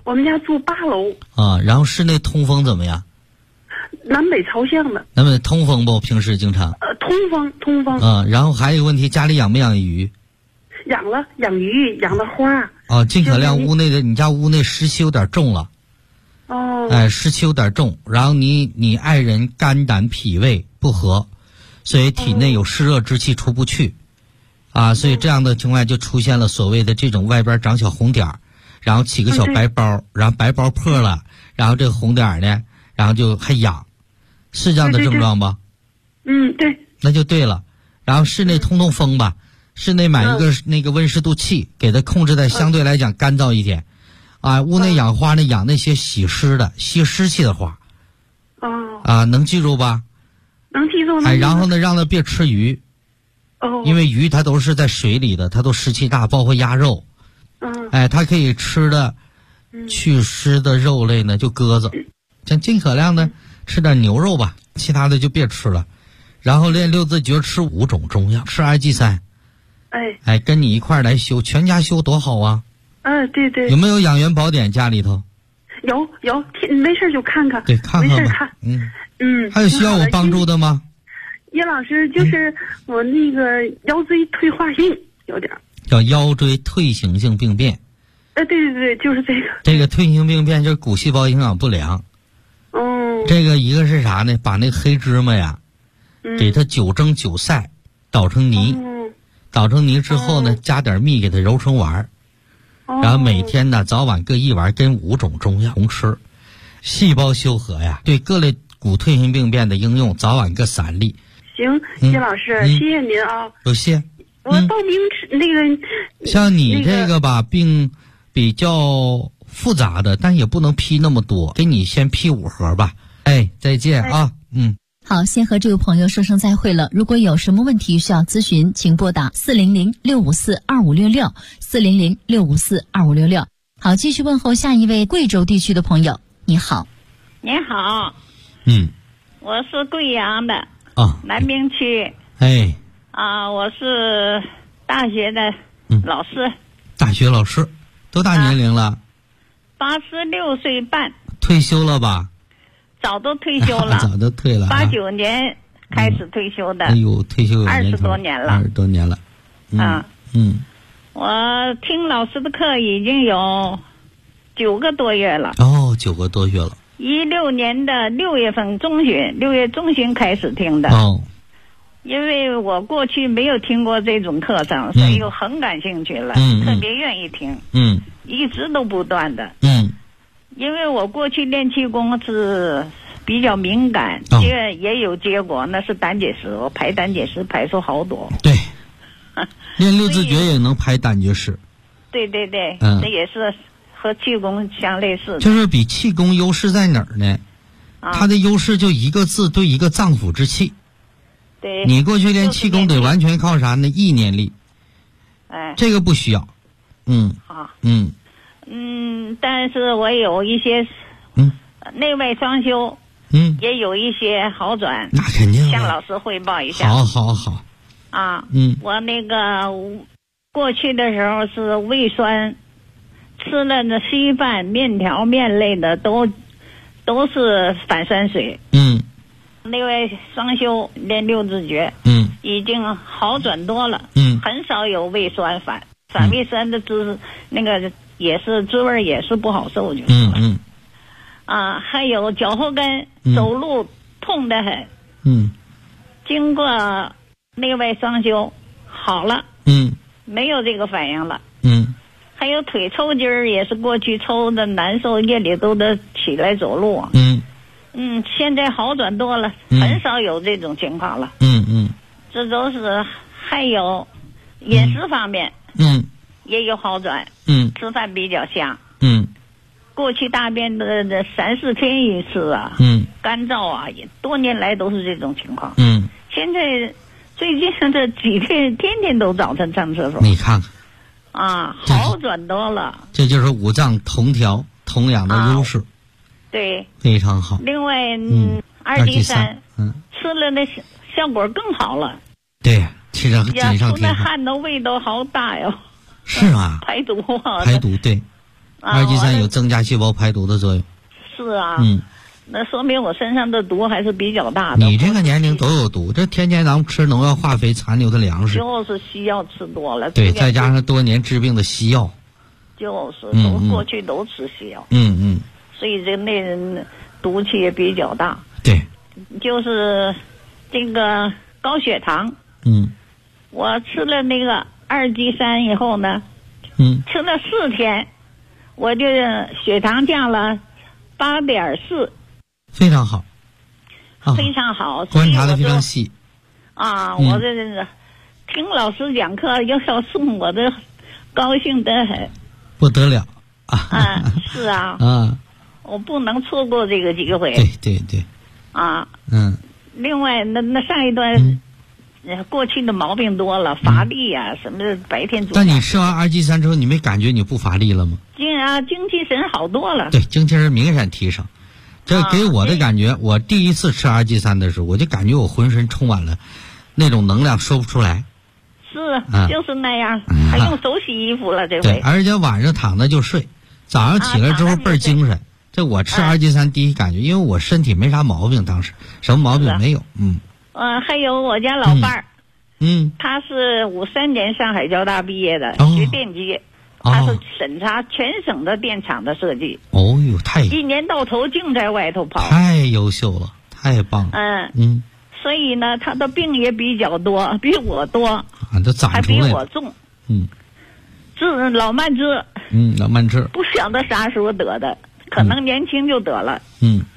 我们家住8楼。 啊，然后室内通风怎么样？ 南北朝向的。 那么通风不？平时经常？ 通风。 啊，然后还有一个问题，家里养没养鱼？ 养了，养鱼，养的花。 哦，尽可量屋内的，你家屋内湿气有点重了。 哦。 哎，湿气有点重，然后你爱人肝胆脾胃不和，所以体内有湿热之气出不去。啊，所以这样的情况就出现了所谓的这种外边长小红点儿，然后起个小白包，然后白包破了，然后这个红点儿呢，然后就还痒，是这样的症状吧？ 对。 那就对了。然后室内通风吧，室内买一个那个温湿度计，给它控制在相对来讲干燥一点。啊，屋内养花呢，养那些喜湿的、吸湿气的花。 哦。 啊，能记住吧？ 能记住。 哎，然后呢，让它别吃鱼。 哦。 因为鱼它都是在水里的，它都湿气大，包括鸭肉。哎，它可以吃的祛湿的肉类呢，就鸽子。像尽可量的吃点牛肉吧，其他的就别吃了。然后练六字诀，吃5种中药，吃氨基3。哎，跟你一块儿来修，全家修多好啊！ 对对。 有没有养元宝典家里头？ 有，没事就看看。 对，看看吧。 没事看。 还有需要我帮助的吗？ 叶老师，就是我那个腰椎退化性有点。 叫腰椎退行性病变。 对对对，就是这个。 这个退行性病变就是骨细胞营养不良。这个一个是啥呢？把那个黑芝麻呀，给它9蒸9晒，捣成泥。捣成泥之后呢，加点蜜给它揉成丸儿。然后每天呢早晚各1丸，跟5种中药同吃。细胞修和呀，对各类骨退行病变的应用，早晚各3粒。 行，谢老师，谢谢您啊。 有谢。 我报名那个。 像你这个吧，病比较复杂的，但也不能批那么多，给你先批5盒吧。哎，再见啊。 好，先和这位朋友说声再会了。如果有什么问题需要咨询，请拨打400-654-2566，400-654-2566。好，继续问候下一位贵州地区的朋友。你好。 你好。我是贵阳的。南滨区。我是大学的老师。 大学老师，多大年龄了 ？86岁半。 退休了吧？ 早都退休了。 早都退了。 89年开始退休的。 哎呦，退休有 20多年了。 20多年了。 我听老师的课已经有9个多月了。 9个多月了。 16年的6月份中旬，6月中旬开始听的。因为我过去没有听过这种课程，所以我很感兴趣了，特别愿意听。一直都不断的。因为我过去练气功是比较敏感，也有结果，那是胆结石，我排胆结石排出好多。 对。练六字诀也能排胆结石。 对对对。这也是和气功相类似的。 就是比气功优势在哪儿呢？它的优势就一个字对一个脏腑之气。 对。 你过去练气功得完全靠啥呢？意念力。这个不需要。 但是我有一些内外双修，也有一些好转。 那肯定。 向老师汇报一下。 好。 我那个过去的时候是胃酸，吃了那稀饭、面条、面类的都是反酸水。内外双修练六字诀，已经好转多了。很少有胃酸反胃酸的那个也是滋味也是不好受，就是了。还有脚后跟走路痛得很。经过内外双修好了。没有这个反应了。还有腿抽筋儿也是过去抽的难受，夜里都得起来走路。现在好转多了，很少有这种情况了。这都是还有饮食方面。也有好转。吃饭比较香。过去大便的3、4天一次啊。干燥啊，也多年来都是这种情况。现在最近这几天天天都早晨上厕所。 你看看。 好转多了。 这就是五脏同调同养的优势。 对。 非常好。 另外，2D3，吃了那效果更好了。 对，其实锦上添花。 出那汗的味道好大哟。 是吗？ 排毒啊。 排毒对。 ，2G3有增加细胞排毒的作用。 是啊。那说明我身上的毒还是比较大的。 你这个年龄都有毒，这天天咱们吃农药、化肥、残留的粮食， 就是西药吃多了。 对，再加上多年治病的西药， 就是过去都吃西药。所以这那人毒气也比较大。 对， 就是这个高血糖。我吃了那个2G3以后呢，吃了4天，我就血糖降了8.4。非常好，非常好， 观察的非常细。 我这听老师讲课要送我的，高兴得很， 不得了是啊，我不能错过这个机会。 对另外那上一段过去的毛病多了，乏力啊什么的，白天做。 但你吃完2G3之后，你没感觉你不乏力了吗？ 精气神好多了。 对，精气神明显提升。这给我的感觉，我第一次吃2G3的时候，我就感觉我浑身充满了那种能量，说不出来。 是，就是那样，还用手洗衣服了这回。 对，而且晚上躺着就睡，早上起来之后倍儿精神。这我吃2G3第一感觉，因为我身体没啥毛病，当时什么毛病没有。 还有我家老伴儿，他是53年上海交大毕业的，学电机。他是审查全省的电厂的设计。一年到头净在外头跑， 太优秀了，太棒了。 所以呢，他的病也比较多，比我多， 都长还比我重。老慢支。 老慢支。 不晓得啥时候得的，可能年轻就得了。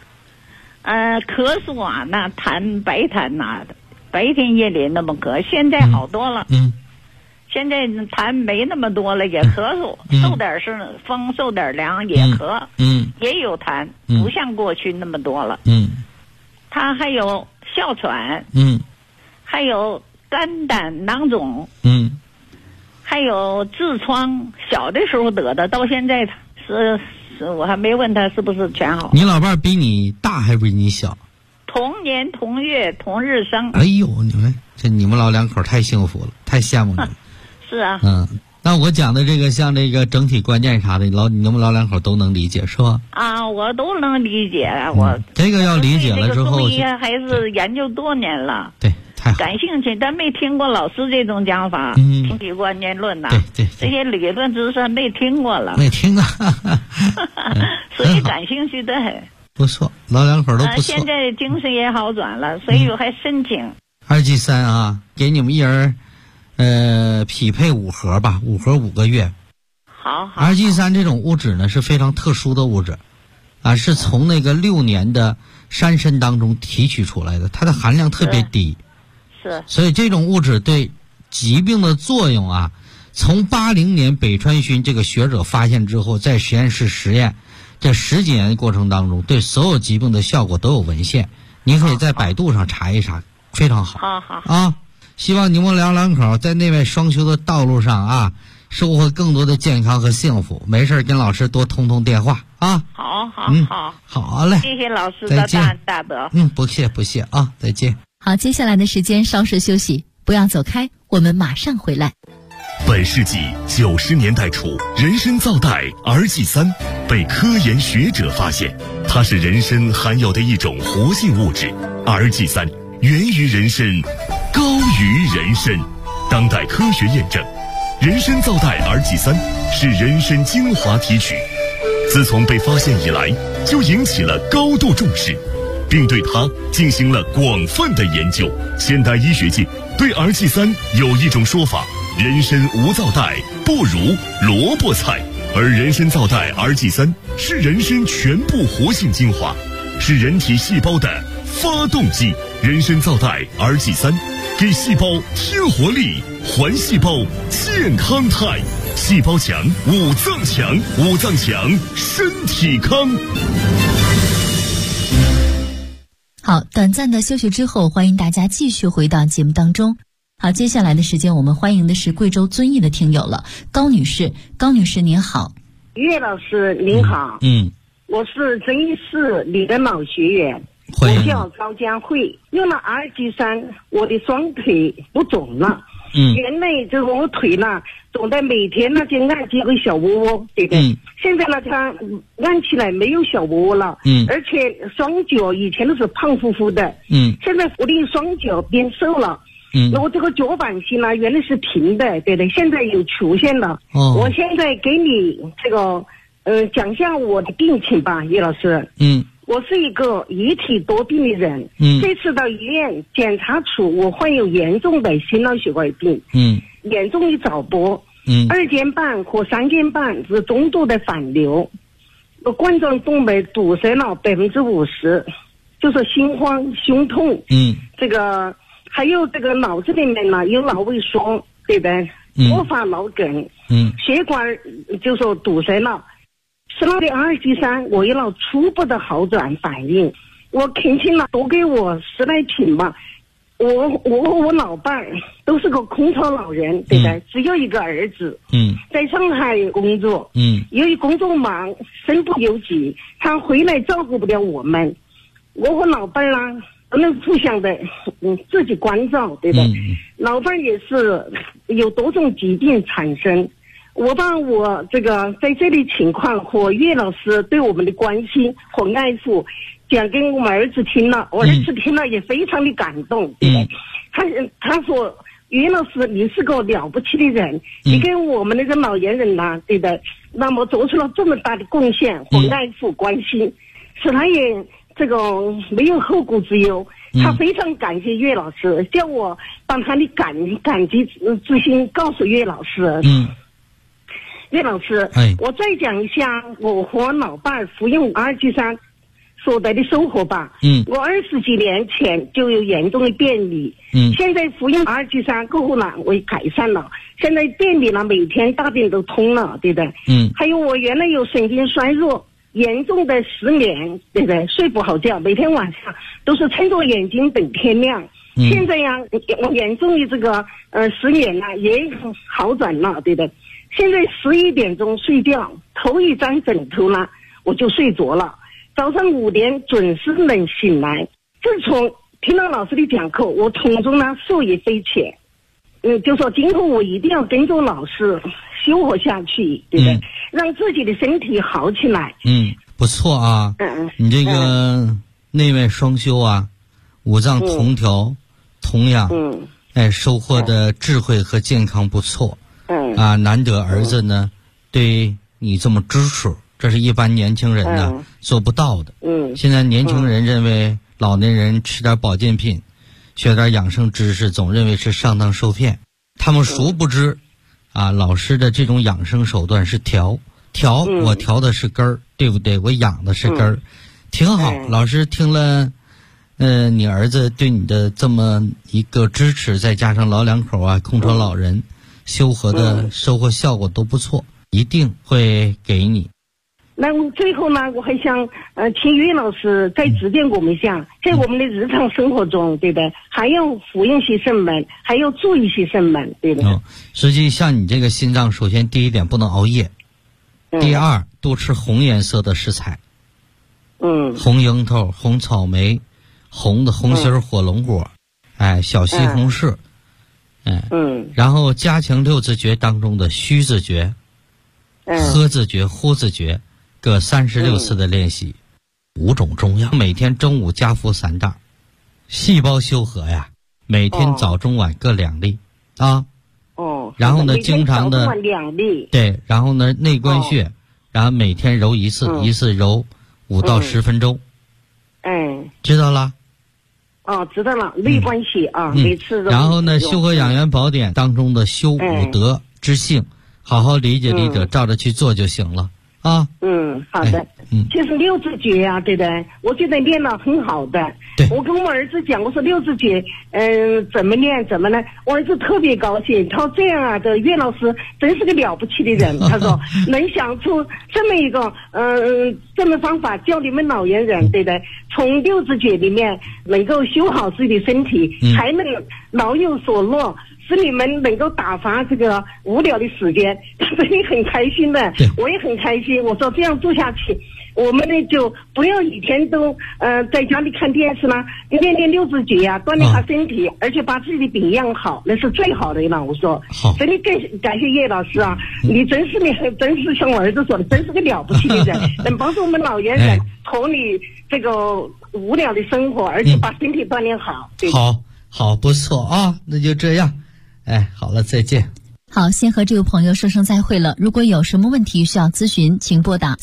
咳嗽啊，那痰白痰呐的，白天夜里那么咳，现在好多了。现在痰没那么多了，也咳嗽，受点风，受点凉也咳，也有痰，不像过去那么多了。他还有哮喘，还有肝胆囊肿，还有痔疮，小的时候得的，到现在是我还没问他是不是全好。 你老伴比你大还比你小？ 同年同月同日生。 哎呦，你们老两口太幸福了，太羡慕你了。 是啊。 那我讲的这个像这个整体关键啥的，你们老两口都能理解是吧？ 我都能理解。我这个要理解了之后， 中医还是研究多年了。 对，太好。 感兴趣，但没听过老师这种讲法，整体关键论呐。 对， 这些理论知识没听过了。 没听过。 所以感兴趣的很。 不错，老两口都不错。 现在精神也好转了，所以我还申请。 2G3给你们一人。匹配5盒吧，5盒5个月。 好。 2G3这种物质呢是非常特殊的物质，是从那个6年的山参当中提取出来的，它的含量特别低。 是。 所以这种物质对疾病的作用从80年北川勋这个学者发现之后，在实验室实验，这10几年的过程当中，对所有疾病的效果都有文献，你可以在百度上查一查，非常好。好。希望你们两口在内外双修的道路上收获更多的健康和幸福。没事跟老师多通电话啊。好嘞。 谢谢老师的大德。 不谢再见。 好，接下来的时间稍事休息，不要走开，我们马上回来。 本世纪90年代初，人参皂苷 2G3 被科研学者发现，它是人参含有的一种活性物质。2G3 源于人参，高于人参。当代科学验证，人参皂苷 2G3 是人参精华提取，自从被发现以来，就引起了高度重视，并对它进行了广泛的研究。现代医学界对 2G3 有一种说法：人参无皂苷，不如萝卜菜。而人参皂苷 2G3 是人参全部活性精华，是人体细胞的发动机。人参皂苷 2G3 给细胞添活力，还细胞健康态。细胞强，五脏强，五脏强，身体康。 好，短暂的休息之后，欢迎大家继续回到节目当中。好，接下来的时间我们欢迎的是贵州遵义的听友了，高女士。高女士您好。 岳老师您好。我是遵义市李德卯学员，我叫高江慧。用了2G3，我的双腿不肿了， 原来就是我腿呢总在每天呢就按几个小窝窝，对不对？现在呢它按起来没有小窝窝了，而且双脚以前都是胖乎乎的，现在我的双脚变瘦了。那我这个脚板心呢原来是平的，对不对？现在有曲线了。我现在给你这个讲一下我的病情吧，叶老师。我是一个遗体多病的人。这次到医院检查出我患有严重的心脑血管病。严重的早搏。2间半和3间半是中度的反流。冠状动脉堵塞了50%，就是心慌胸痛。这个还有这个脑子里面呢有脑萎缩，对不对？多发脑梗。血管就说堵塞了。吃了的阿尔济山，我有了初步的好转反应。我恳请了多给我10来瓶吧。我和我老伴儿都是个空巢老人，对不对？只有一个儿子。在上海工作。由于工作忙，身不由己，他回来照顾不了我们。我和老伴儿呢不能互相的自己关照，对不对？老伴儿也是有多种疾病产生。我把我这个在这里情况和岳老师对我们的关心和爱护讲给我们儿子听了，我儿子听了也非常的感动，对不对？他说岳老师你是个了不起的人，你给我们那个老年人呐，对不对？那么做出了这么大的贡献和爱护关心，使他也这个没有后顾之忧。他非常感谢岳老师，叫我把他的感激之心告诉岳老师。岳老师，我再讲一下我和老伴儿服用阿尔济山所得的收获吧。我20几年前就有严重的便秘，现在服用阿尔济山过后呢，我也改善了。现在便秘呢，每天大便都通了，对不对？还有我原来有神经衰弱，严重的失眠，对不对？睡不好觉，每天晚上都是撑着眼睛等天亮。现在呀，我严重的这个失眠呢也好转了，对不对？现在11点钟睡觉，头一张枕头呢我就睡着了，早上5点准时能醒来。自从听到老师的讲课，我从中呢受益匪浅。就说今后我一定要跟着老师修活下去，对不对？让自己的身体好起来。 不错啊。你这个内外双修啊，五脏同调，同样收获的智慧和健康不错。难得儿子呢对你这么支持，这是一般年轻人呢做不到的。现在年轻人认为老年人吃点保健品，学点养生知识，总认为是上当受骗。他们殊不知老师的这种养生手段是调，我调的是根儿，对不对？我养的是根儿，挺好。老师听了你儿子对你的这么一个支持，再加上老两口空巢老人修和的收获效果都不错，一定会给你。 那最后呢，我还想请岳老师再指点我们一下，在我们的日常生活中，对不对？还要服用些什么，还要注意些什么，对不对？ 实际像你这个心脏，首先第一点不能熬夜，第二多吃红颜色的食材，红樱桃、红草莓、红心火龙果，小西红柿。然后加强6字诀当中的虚字诀、呵字诀、呼字诀各36次的练习，5种中药，每天中午加服3袋。细胞修和呀，每天早中晚各2粒然后呢，经常的 2粒， 对，然后呢内关穴，然后每天揉一次，一次揉5到10分钟。知道了？ 知道了，内关系每次揉。 然后呢，修和养元宝典当中的修五德之性，好好理解理解，照着去做就行了。 好的。就是6字诀啊，对不对？我觉得练了很好的。我跟我儿子讲，我说6字诀，怎么练怎么呢？我儿子特别高兴，他说这样的岳老师真是个了不起的人。他说能想出这么一个这么方法教你们老年人，对不对？从6字诀里面能够修好自己的身体，才能老有所乐， 使你们能够打发这个无聊的时间，所以很开心的，我也很开心。我说这样做下去，我们呢就不要一天都在家里看电视啦，练六字诀呀，锻炼下身体，而且把自己的病养好，那是最好的了。我说，所以更感谢叶老师啊，你真是像我儿子说的，真是个了不起的人，能帮助我们老年人脱离这个无聊的生活，而且把身体锻炼好。对， 好，不错啊，那就这样。好了，再见。 好，先和这位朋友说声再会了。如果有什么问题需要咨询，请拨打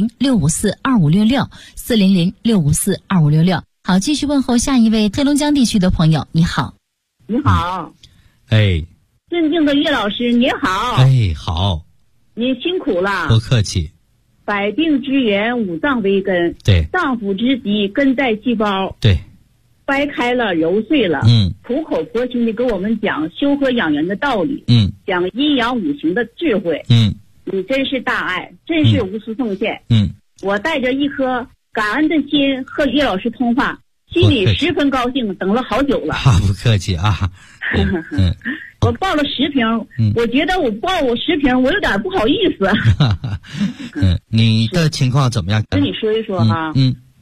400-654-2566，400-654-2566。好，继续问候下一位黑龙江地区的朋友。你好。 你好。尊敬的叶老师，你好。 好。 您辛苦了。 不客气。 百病之源，五脏为根。 对。 脏腑之疾，根在细胞。 对。 掰开了，揉碎了，苦口婆心的给我们讲修和养元的道理，讲阴阳五行的智慧，你真是大爱，真是无私奉献，我带着一颗感恩的心和叶老师通话，心里十分高兴，等了好久了。 不客气啊。 我报了10瓶，我觉得我报我10瓶，我有点不好意思。 你的情况怎么样？ 跟你说一说哈。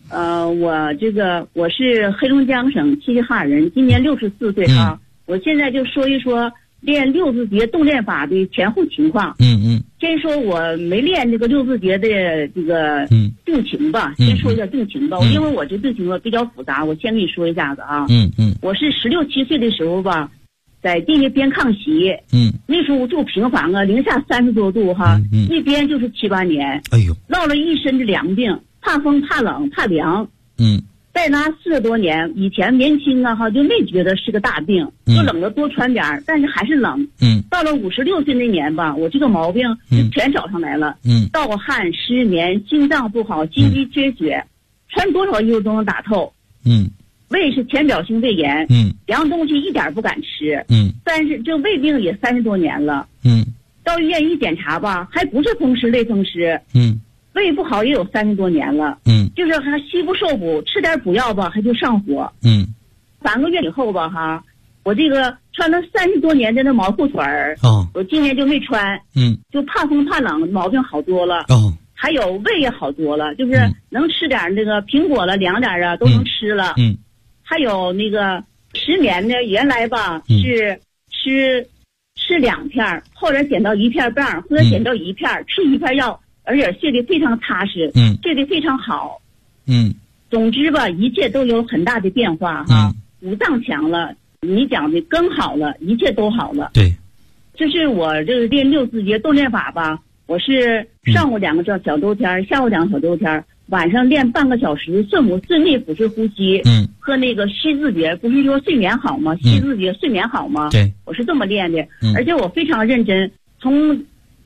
我是黑龙江省齐齐哈尔人，今年64岁哈。我现在就说一说练六字诀动练法的前后情况。先说我没练这个六字诀的这个病情吧，先说一下病情吧。因为我这病情吧比较复杂，我先跟你说一下子啊。我是16、17岁的时候吧，在地下边炕席。那时候住平房啊，零下30多度哈，一边就是7、8年。落了一身的凉病。怕风怕冷怕凉，在那40多年，以前年轻啊哈就没觉得是个大病，就冷了多穿点，但是还是冷。到了56岁那年吧，我这个毛病就全找上来了。盗汗、失眠、心脏不好、心肌缺血，穿多少衣服都能打透。胃是浅表性胃炎，凉东西一点不敢吃。但是这胃病也30多年了。到医院一检查吧，还不是风湿类风湿。胃不好也有30多年了，就是还虚不受补，吃点补药吧，还就上火。3个月以后吧，哈，我这个穿了30多年的那毛裤腿儿，我今年就没穿，就怕风怕冷，毛病好多了。还有胃也好多了，就是能吃点那个苹果了，凉点啊，都能吃了。还有那个失眠的，原来吧是吃2片，后来减到1片半，或者减到1片，吃1片药。而且睡得非常踏实，睡得非常好，总之吧，一切都有很大的变化哈。五脏强了，你讲的根好了，一切都好了。 对， 这是我这个练六字诀动练法吧，我是上午2个小周天，下午2个小周天，晚上练半个小时顺母顺力腹式呼吸，和那个吸字诀，不是说睡眠好吗？吸字诀睡眠好吗？ 对， 我是这么练的，而且我非常认真，从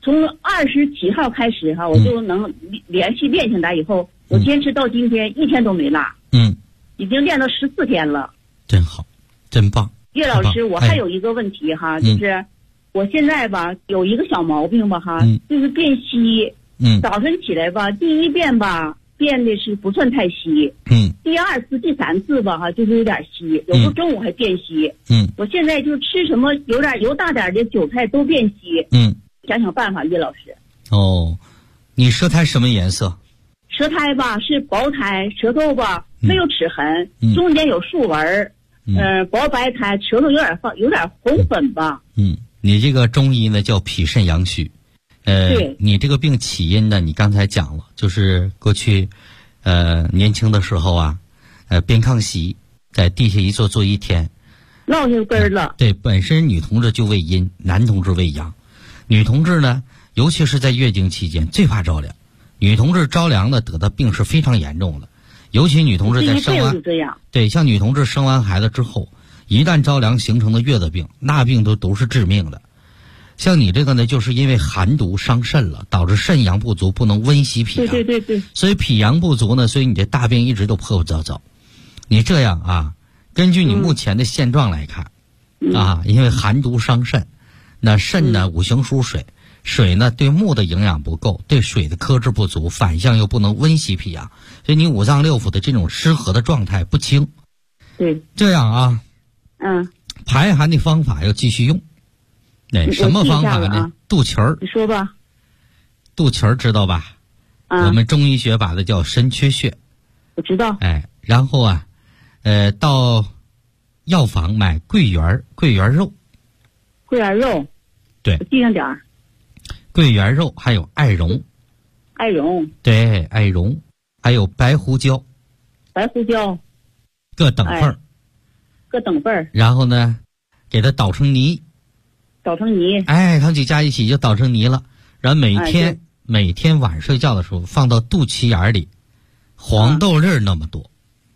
27号开始哈，我就能连续练下来。以后我坚持到今天，一天都没落。已经练了14天了。 真好，真棒。 叶老师，我还有一个问题哈，就是我现在吧有一个小毛病吧哈，就是便稀。早晨起来吧，第一遍吧变的是不算太稀。第2次、第3次吧哈，就是有点稀，有时候中午还变稀。我现在就吃什么有点油大点的韭菜都变稀。想想办法，叶老师。 你舌苔什么颜色？ 舌苔吧是薄苔，舌头吧没有齿痕，中间有竖纹，薄白苔，舌头有点红粉吧。 你这个中医呢叫脾肾阳虚。 对。 你这个病起因呢，你刚才讲了，就是过去年轻的时候啊，边炕席，在地下一坐一天， 落下根了。 对，本身女同志就为阴，男同志为阳。女同志呢，尤其是在月经期间最怕着凉，女同志着凉呢得的病是非常严重的，尤其女同志在生完，对，像女同志生完孩子之后，一旦着凉形成的月子病，那病都是致命的。像你这个呢，就是因为寒毒伤肾了，导致肾阳不足，不能温习脾阳。 对。 所以脾阳不足呢，所以你这大病一直都破破糟糟。你这样啊，根据你目前的现状来看，因为寒毒伤肾。那肾呢，五行属水，水呢对木的营养不够，对水的克制不足，反向又不能温习脾阳，所以你五脏六腑的这种失和的状态不清。 对， 这样啊， 排寒的方法要继续用。什么方法呢？肚脐儿。 你说吧。 肚脐儿知道吧？我们中医学把它叫神阙穴。 我知道。 然后到药房买桂圆肉。 桂圆肉。 对。 记上点儿。 桂圆肉还有艾绒。 艾绒。 对，艾绒，还有白胡椒。 白胡椒。 各等份儿。 各等份儿。 然后呢，给它捣成泥。 捣成泥。 它几加一起就捣成泥了。然后每天晚上睡觉的时候放到肚脐眼里，黄豆粒儿那么多。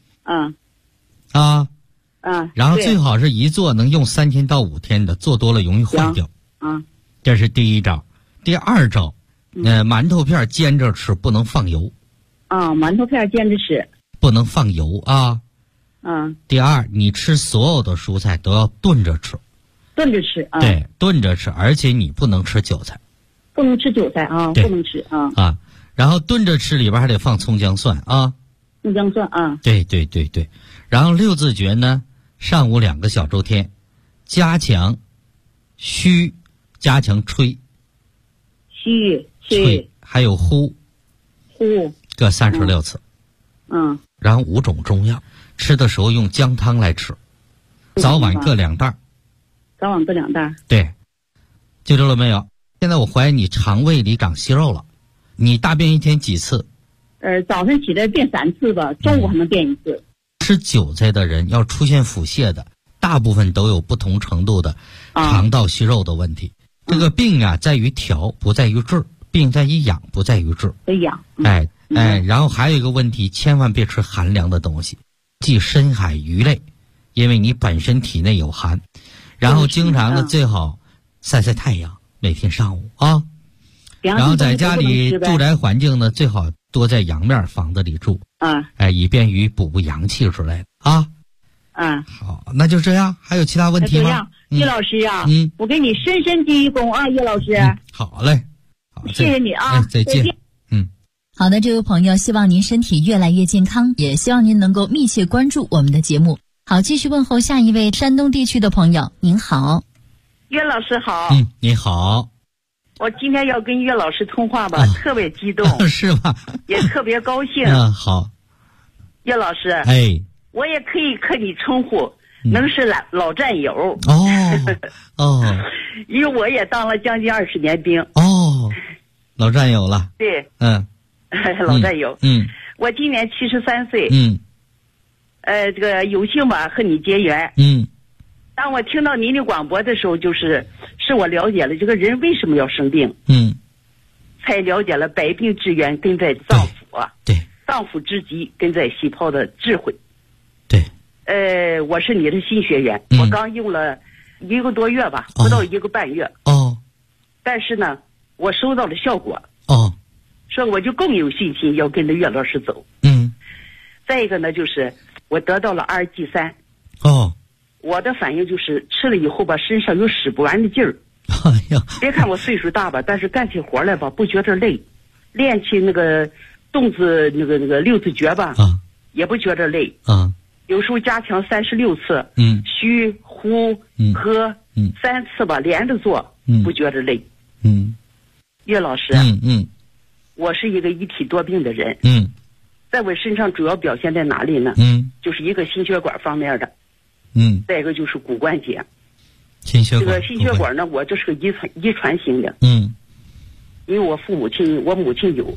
然后最好是一做能用3天到5天的，做多了容易坏掉。这是第一招。第二招，馒头片煎着吃，不能放油。 馒头片煎着吃， 不能放油啊。第二，你吃所有的蔬菜都要炖着吃。 炖着吃啊。 对，炖着吃，而且你不能吃韭菜。 不能吃韭菜啊，不能吃啊。 然后炖着吃里边还得放葱姜蒜啊。 葱姜蒜啊。 对。然后六字诀呢，上午2个小周天，加强虚，加强吹。 虚吹。 还有呼。各36次。然后5种中药，吃的时候用姜汤来吃，早晚各2袋。 早晚各2袋。 对，记住了没有？现在我怀疑你肠胃里长息肉了。你大便一天几次？ 早上起来便3次吧，中午还能便1次。 吃韭菜的人要出现腹泻的，大部分都有不同程度的肠道息肉的问题。这个病啊，在于调，不在于治；病在于养，不在于治。 养。 然后还有一个问题，千万别吃寒凉的东西，即深海鱼类，因为你本身体内有寒。然后经常的最好晒晒太阳。每天上午啊，然后在家里住宅环境呢，最好多在阳面房子里住以便于补阳气之类的啊。好，那就这样。还有其他问题吗？ 叶老师啊，我给你深深鞠躬啊，叶老师。 好嘞，好， 谢谢你啊， 再见。 好的，这位朋友，希望您身体越来越健康，也希望您能够密切关注我们的节目。好，继续问候下一位山东地区的朋友，您好。 岳老师好。 你好。 我今天要跟岳老师通话吧，特别激动。 是吧？ 也特别高兴。 好。 岳老师。我也可以和你称呼，能是老战友。因为我也当了将近20年兵。 老战友了。 对。老战友。我今年73岁。这个有幸吧和你结缘。当我听到您的广播的时候，是我了解了这个人为什么要生病，才了解了百病之源根在脏腑啊， 对， 脏腑之疾根在细胞的智慧， 对。 我是你的新学员，我刚用了1个多月吧，不到1个半月，但是呢，我收到了效果，所以我就更有信心要跟着岳老师走。再一个呢，就是我得到了RG3。我的反应就是吃了以后吧，身上有使不完的劲儿。别看我岁数大吧，但是干起活来吧不觉得累，练起那个动字那个6字诀吧，也不觉得累。有时候加强36次，虚呼喝3次吧，连着做，不觉得累。岳老师，我是一个一体多病的人。在我身上主要表现在哪里呢？就是一个心血管方面的。再一个就是骨关节，这个心血管呢，我这是个遗传型的，因为我母亲有，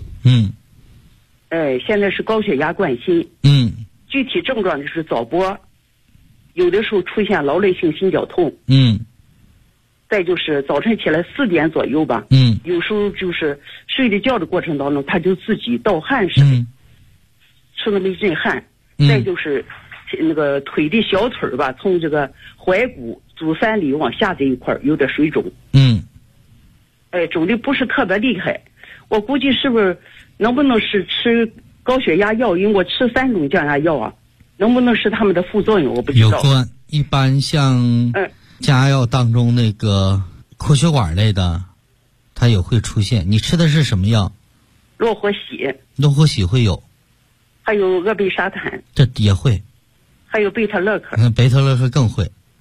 现在是高血压冠心，具体症状就是早搏，有的时候出现劳累性心绞痛，再就是早晨起来4点左右吧，有时候就是睡着觉的过程当中，他就自己盗汗似的，出那么一阵汗，再就是那个腿的小腿吧，从这个踝骨足三里往下这一块有点水肿，肿的不是特别厉害，我估计是不是能不能是吃高血压药？因为我吃3种降压药啊，能不能是他们的副作用？我不知道。 有关，一般像降压药当中那个扩血管类的，它也会出现。你吃的是什么药？ 洛活喜。 洛活喜会有， 还有阿贝沙坦， 这也会。 还有贝塔勒克， 贝塔勒克更会。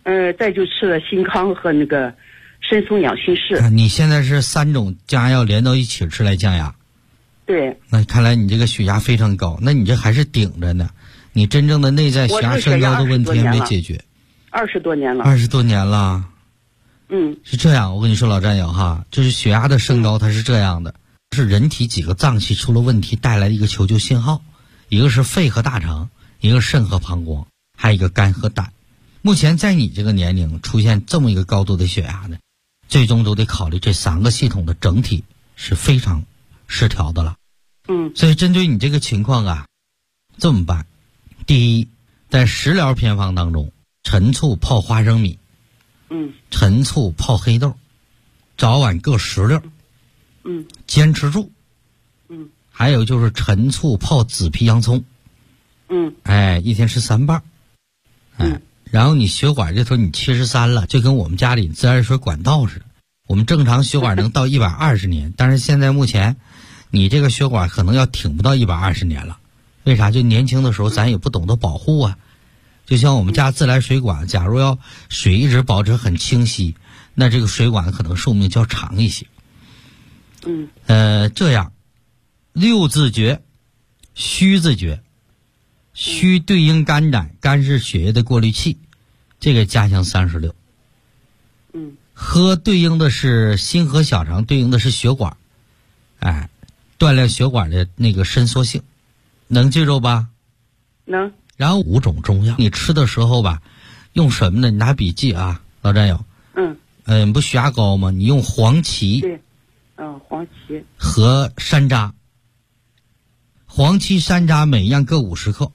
再就吃了新康和那个参松养心室。 你现在是3种降压药连到一起吃来降压？ 对。 那看来你这个血压非常高，那你这还是顶着呢。你真正的内在血压升高的问题还没解决。 20多年了。 20多年了。是这样，我跟你说老战友哈，就是血压的升高它是这样的，是人体几个脏器出了问题带来的一个求救信号，一个是肺和大肠，一个肾和膀胱，还有一个肝和胆。目前在你这个年龄出现这么一个高度的血压呢，最终都得考虑这3个系统的整体是非常失调的了。所以针对你这个情况啊，这么办。第一，在食疗偏方当中，陈醋泡花生米，陈醋泡黑豆，早晚各10粒，坚持住。还有就是陈醋泡紫皮洋葱，一天吃3瓣，然后你血管这头你73了，就跟我们家里自来水管道似的，我们正常血管能到120年，但是现在目前你这个血管可能要挺不到120年了。为啥？就年轻的时候咱也不懂得保护啊。就像我们家自来水管，假如要水一直保持很清晰，那这个水管可能寿命就要长一些。这样6字诀，虚字诀，虚对应肝胆，肝是血液的过滤器，这个加强36。喝对应的是心和小肠，对应的是血管，锻炼血管的那个伸缩性。能记住吧？ 能。 然后5种中药，你吃的时候吧，用什么呢？你拿笔记啊，老战友。不血压高吗？你用黄芪。 对。黄芪。 和山楂。黄芪、山楂每样各50克。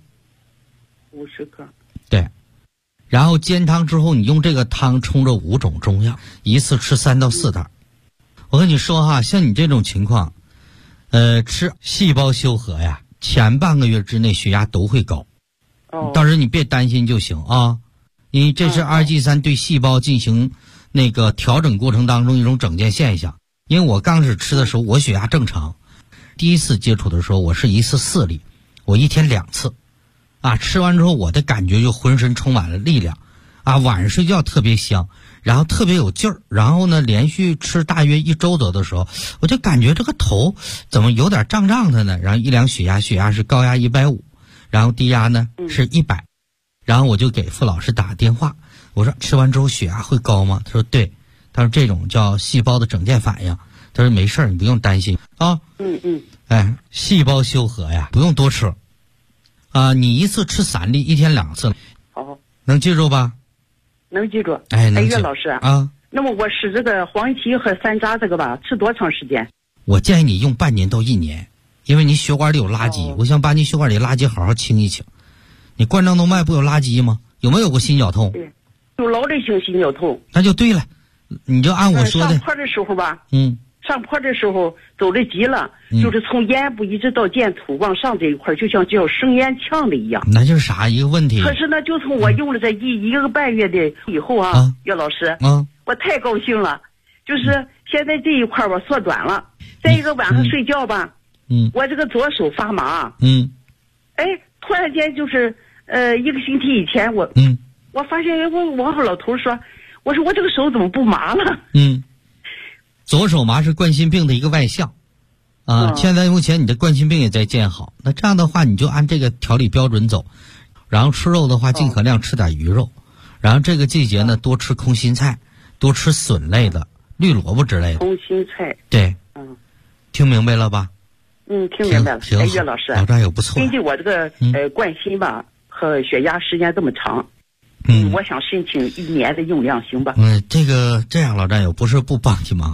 50克。 对。然后煎汤之后，你用这个汤冲着5种中药，一次吃3到4袋。我跟你说哈，像你这种情况，吃细胞修和呀，前半个月之内血压都会高。到时候你别担心就行啊，因为这是2G3对细胞进行那个调整过程当中一种整健现象。因为我刚开始吃的时候，我血压正常，第一次接触的时候，我是一次4粒，我一天2次，吃完之后我的感觉就浑身充满了力量，晚上睡觉特别香，然后特别有劲儿，然后呢，连续吃大约1周多的时候，我就感觉这个头怎么有点胀胀的呢？然后一量血压是高压150。然后低压呢是100，然后我就给傅老师打个电话，我说吃完之后血压会高吗？他说对，他说这种叫细胞的整健反应，他说没事你不用担心啊。细胞修和呀，不用多吃你一次吃3粒，一天2次。 好， 能记住吧？ 能记住。岳老师那么我使这个黄芪和山楂这个吧，吃多长时间？ 我建议你用半年到1年。因为你血管里有垃圾，我想把你血管里垃圾好好清一清。你冠状动脉不有垃圾吗？有没有过心绞痛？ 对，有老类型心绞痛。 那就对了，你就按我说的。 上坡的时候吧，上坡的时候走得急了，就是从咽部一直到剑突往上这一块，就像叫升烟呛的一样。 那就是啥一个问题？ 可是呢，就从我用了这一个半月的以后岳老师，我太高兴了，就是现在这一块吧缩短了。再一个晚上睡觉吧。我这个左手发麻。突然间就是1个星期以前我发现我和老头说，我说我这个手怎么不麻了？左手麻是冠心病的一个外象现在目前你的冠心病也在见好，那这样的话你就按这个调理标准走，然后吃肉的话尽可量吃点鱼肉，然后这个季节呢多吃空心菜，多吃笋类的，绿萝卜之类的。空心菜。对。听明白了吧？听明白了。岳老师，老战友不错。根据我这个冠心吧和血压时间这么长，我想申请1年的用量，行吧？这样老战友不是不帮你忙。